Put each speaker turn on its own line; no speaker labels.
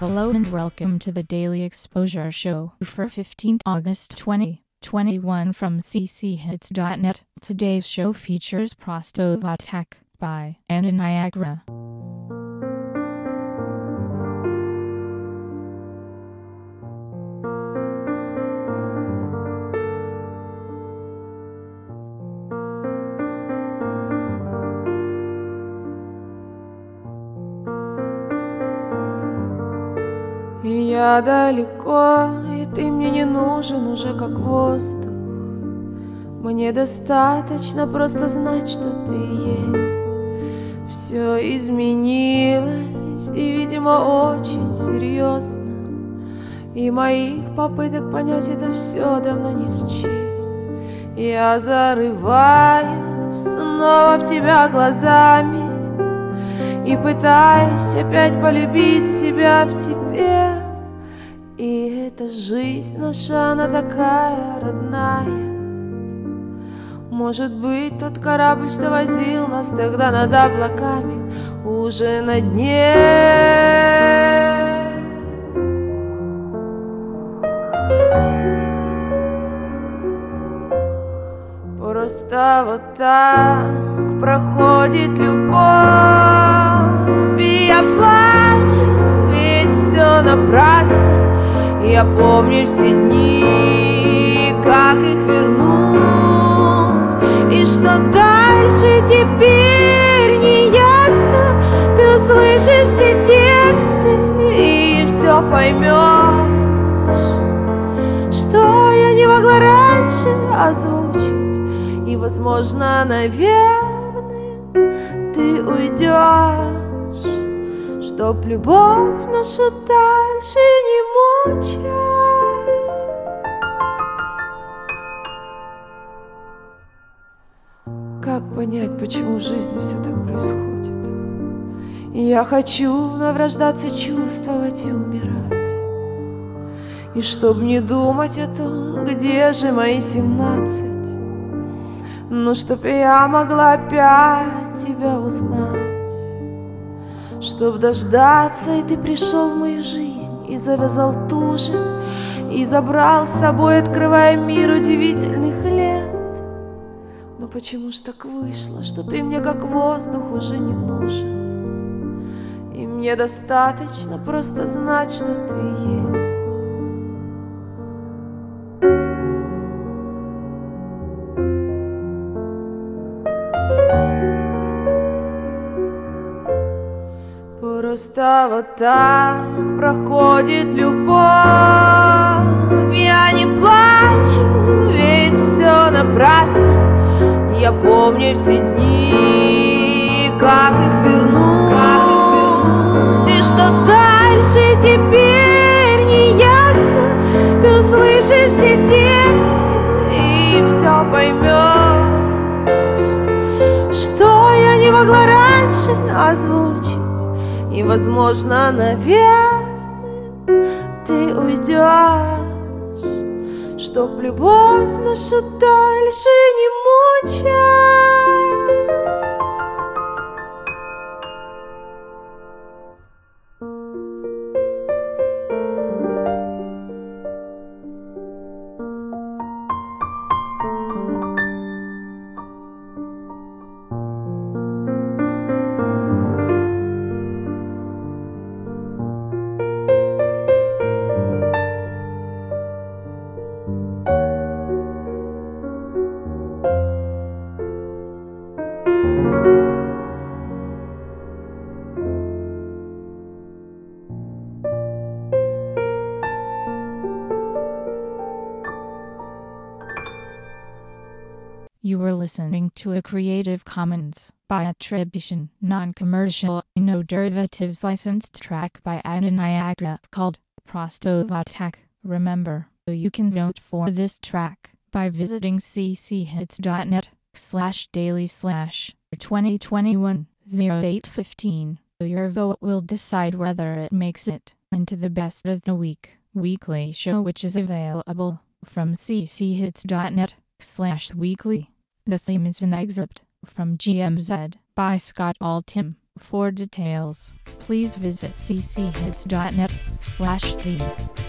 Hello and welcome to the Daily Exposure Show for 15th August 2021 from cchits.net. Today's show features Prostovatak by Anna Niagara.
И я далеко, и ты мне не нужен уже как воздух. Мне достаточно просто знать, что ты есть. Все изменилось, и, видимо, очень серьезно. И моих попыток понять это все давно не счесть. Я зарываюсь снова в тебя глазами и пытаюсь опять полюбить себя в тебе. И эта жизнь наша, она такая родная. Может быть, тот корабль, что возил нас тогда над облаками, уже на дне. Просто вот так проходит любовь, и я плачу, ведь все напрасно. Я помню все дни, как их вернуть, и что дальше теперь не ясно. Ты услышишь все тексты и все поймешь, что я не могла раньше озвучить. И, возможно, наверное, ты уйдешь, чтоб любовь нашу дальше не мучать. Как понять, почему в жизни все так происходит? Я хочу вновь рождаться, чувствовать и умирать. И чтоб не думать о том, где же мои 17, ну чтоб я могла опять тебя узнать. Чтоб дождаться, и ты пришел в мою жизнь и завязал туже, и забрал с собой, открывая мир удивительных лет. Но почему ж так вышло, что ты мне как воздух уже не нужен, и мне достаточно просто знать, что ты есть. Просто вот так проходит любовь. Я не плачу, ведь все напрасно. Я помню все дни, как их вернуть, и что дальше теперь не ясно. Ты услышишь все тексты и все поймешь, что я не могла раньше озвучить. И, возможно, наверное, ты уйдешь, чтоб любовь нашу дальше не мучать.
You were listening to a Creative Commons by attribution, non-commercial, no derivatives licensed track by Anna Niagara called Prostovatak. Remember, you can vote for this track by visiting cchits.net/daily/2021-0815. Your vote will decide whether it makes it into the Best of the Week weekly show, which is available from cchits.net/weekly. The theme is an excerpt from GMZ by Scott Altham For details, please visit cchits.net/theme.